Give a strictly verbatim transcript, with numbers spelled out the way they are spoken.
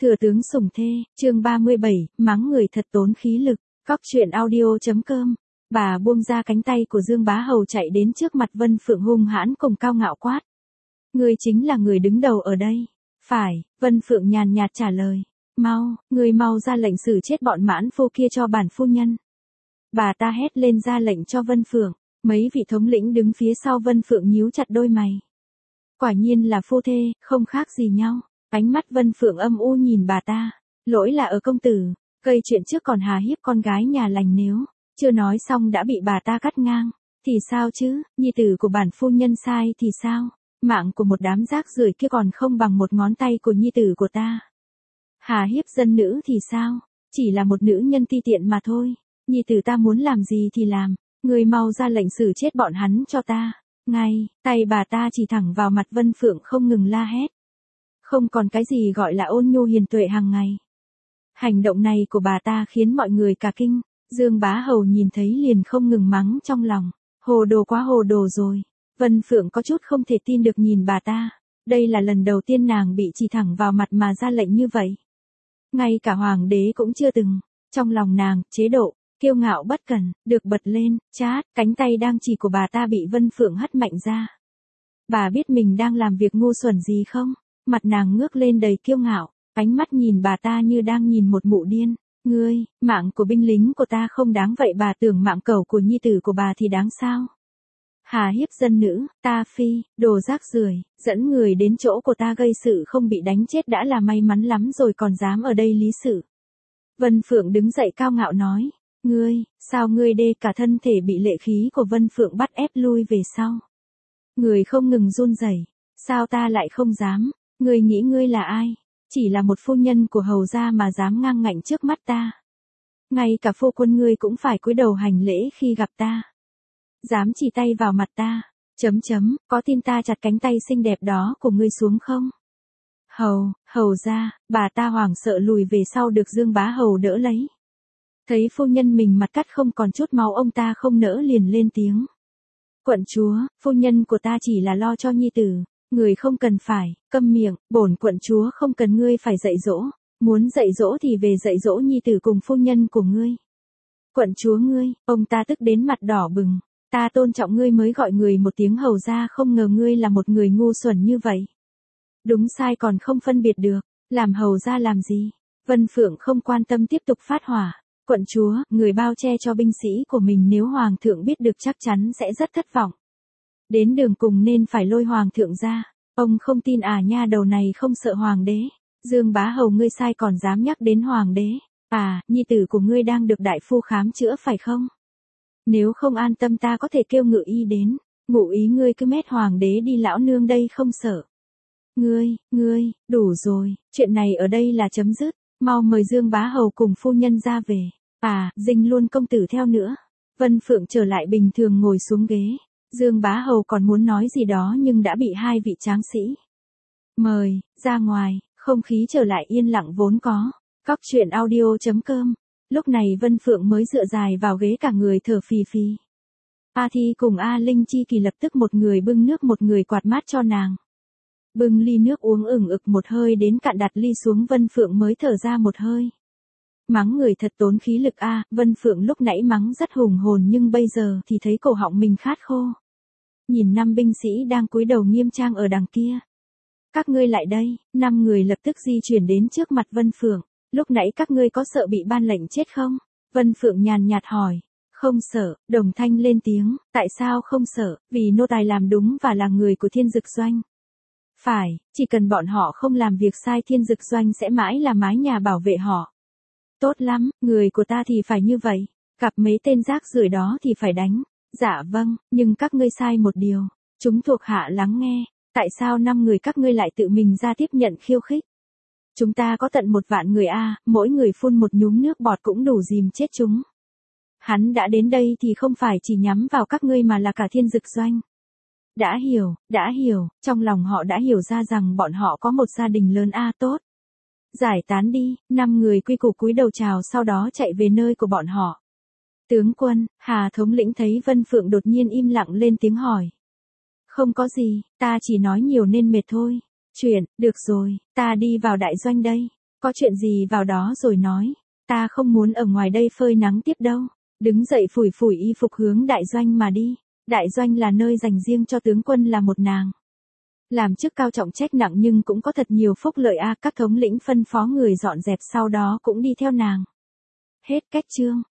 Thừa tướng sủng thê, chương ba mươi bảy, mắng người thật tốn khí lực, cóc truyện audio.com. Bà buông ra cánh tay của Dương Bá Hầu chạy đến trước mặt Vân Phượng hung hãn cùng cao ngạo quát. Ngươi chính là người đứng đầu ở đây. Phải, Vân Phượng nhàn nhạt trả lời. Mau, ngươi mau ra lệnh xử chết bọn mãn phu kia cho bản phu nhân. Bà ta hét lên ra lệnh cho Vân Phượng, mấy vị thống lĩnh đứng phía sau Vân Phượng nhíu chặt đôi mày. Quả nhiên là phu thê, không khác gì nhau. Ánh mắt Vân Phượng âm u nhìn bà ta, lỗi là ở công tử, gây chuyện trước còn hà hiếp con gái nhà lành nếu, chưa nói xong đã bị bà ta cắt ngang, thì sao chứ, nhi tử của bản phu nhân sai thì sao, mạng của một đám rác rưởi kia còn không bằng một ngón tay của nhi tử của ta. Hà hiếp dân nữ thì sao, chỉ là một nữ nhân ti tiện mà thôi, nhi tử ta muốn làm gì thì làm, người mau ra lệnh xử chết bọn hắn cho ta. Ngay, tay bà ta chỉ thẳng vào mặt Vân Phượng không ngừng la hét. Không còn cái gì gọi là ôn nhu hiền tuệ hàng ngày. Hành động này của bà ta khiến mọi người cả kinh, Dương Bá Hầu nhìn thấy liền không ngừng mắng trong lòng, hồ đồ quá hồ đồ rồi. Vân Phượng có chút không thể tin được nhìn bà ta, đây là lần đầu tiên nàng bị chỉ thẳng vào mặt mà ra lệnh như vậy. Ngay cả hoàng đế cũng chưa từng, trong lòng nàng, chế độ, kiêu ngạo bất cần, được bật lên, chát, cánh tay đang chỉ của bà ta bị Vân Phượng hất mạnh ra. Bà biết mình đang làm việc ngu xuẩn gì không? Mặt nàng ngước lên đầy kiêu ngạo, ánh mắt nhìn bà ta như đang nhìn một mụ điên. Ngươi, mạng của binh lính của ta không đáng vậy, bà tưởng mạng cẩu của nhi tử của bà thì đáng sao? Hà hiếp dân nữ, ta phi, đồ rác rưởi, dẫn người đến chỗ của ta gây sự không bị đánh chết đã là may mắn lắm rồi còn dám ở đây lý sự. Vân Phượng đứng dậy cao ngạo nói, ngươi, sao ngươi đê cả thân thể bị lệ khí của Vân Phượng bắt ép lui về sau. Người không ngừng run rẩy, sao ta lại không dám? Ngươi nghĩ ngươi là ai? Chỉ là một phu nhân của hầu gia mà dám ngang ngạnh trước mắt ta. Ngay cả phu quân ngươi cũng phải cúi đầu hành lễ khi gặp ta. Dám chỉ tay vào mặt ta, chấm chấm, có tin ta chặt cánh tay xinh đẹp đó của ngươi xuống không? Hầu, hầu gia, bà ta hoảng sợ lùi về sau được Dương Bá Hầu đỡ lấy. Thấy phu nhân mình mặt cắt không còn chút máu ông ta không nỡ liền lên tiếng. Quận chúa, phu nhân của ta chỉ là lo cho nhi tử. Người không cần phải, câm miệng, bổn quận chúa không cần ngươi phải dạy dỗ, muốn dạy dỗ thì về dạy dỗ nhi tử cùng phu nhân của ngươi. Quận chúa ngươi, ông ta tức đến mặt đỏ bừng, ta tôn trọng ngươi mới gọi người một tiếng hầu ra, không ngờ ngươi là một người ngu xuẩn như vậy. Đúng sai còn không phân biệt được, làm hầu ra làm gì? Vân Phượng không quan tâm tiếp tục phát hỏa, quận chúa, người bao che cho binh sĩ của mình nếu hoàng thượng biết được chắc chắn sẽ rất thất vọng. Đến đường cùng nên phải lôi hoàng thượng ra, ông không tin à nha, đầu này không sợ hoàng đế. Dương Bá Hầu ngươi sai còn dám nhắc đến hoàng đế, à, nhi tử của ngươi đang được đại phu khám chữa phải không? Nếu không an tâm ta có thể kêu ngự y đến, ngụ ý ngươi cứ mét hoàng đế đi, lão nương đây không sợ. Ngươi, ngươi, đủ rồi, chuyện này ở đây là chấm dứt, mau mời Dương Bá Hầu cùng phu nhân ra về, à, dinh luôn công tử theo nữa. Vân Phượng trở lại bình thường ngồi xuống ghế. Dương Bá Hầu còn muốn nói gì đó nhưng đã bị hai vị tráng sĩ mời ra ngoài, không khí trở lại yên lặng vốn có. Cóc truyện audio.com. Lúc này Vân Phượng mới dựa dài vào ghế cả người thở phì phì. A Thi cùng A Linh Chi Kỳ lập tức một người bưng nước một người quạt mát cho nàng. Bưng ly nước uống ửng ực một hơi đến cạn, đặt ly xuống Vân Phượng mới thở ra một hơi. Mắng người thật tốn khí lực a, à, Vân Phượng lúc nãy mắng rất hùng hồn nhưng bây giờ thì thấy cổ họng mình khát khô. Nhìn năm binh sĩ đang cúi đầu nghiêm trang ở đằng kia. Các ngươi lại đây, năm người lập tức di chuyển đến trước mặt Vân Phượng. Lúc nãy các ngươi có sợ bị ban lệnh chết không? Vân Phượng nhàn nhạt hỏi. Không sợ, Đồng Thanh lên tiếng, tại sao không sợ, vì nô tài làm đúng và là người của Thiên Dực Doanh. Phải, chỉ cần bọn họ không làm việc sai Thiên Dực Doanh sẽ mãi là mái nhà bảo vệ họ. Tốt lắm, người của ta thì phải như vậy, gặp mấy tên rác rưởi đó thì phải đánh. Dạ vâng, nhưng các ngươi sai một điều, chúng thuộc hạ lắng nghe, tại sao năm người các ngươi lại tự mình ra tiếp nhận khiêu khích? Chúng ta có tận một vạn người a, à, mỗi người phun một nhúm nước bọt cũng đủ dìm chết chúng. Hắn đã đến đây thì không phải chỉ nhắm vào các ngươi mà là cả Thiên Dực Doanh. Đã hiểu, đã hiểu, trong lòng họ đã hiểu ra rằng bọn họ có một gia đình lớn a, à, tốt. Giải tán đi, năm người quy củ cúi đầu chào sau đó chạy về nơi của bọn họ. Tướng quân, Hà thống lĩnh thấy Vân Phượng đột nhiên im lặng lên tiếng hỏi. Không có gì, ta chỉ nói nhiều nên mệt thôi. Chuyện, được rồi, ta đi vào đại doanh đây. Có chuyện gì vào đó rồi nói, ta không muốn ở ngoài đây phơi nắng tiếp đâu. Đứng dậy phủi phủi y phục hướng đại doanh mà đi. Đại doanh là nơi dành riêng cho tướng quân là một nàng. Làm chức cao trọng trách nặng nhưng cũng có thật nhiều phúc lợi a, các thống lĩnh phân phó người dọn dẹp sau đó cũng đi theo nàng. Hết cách chương.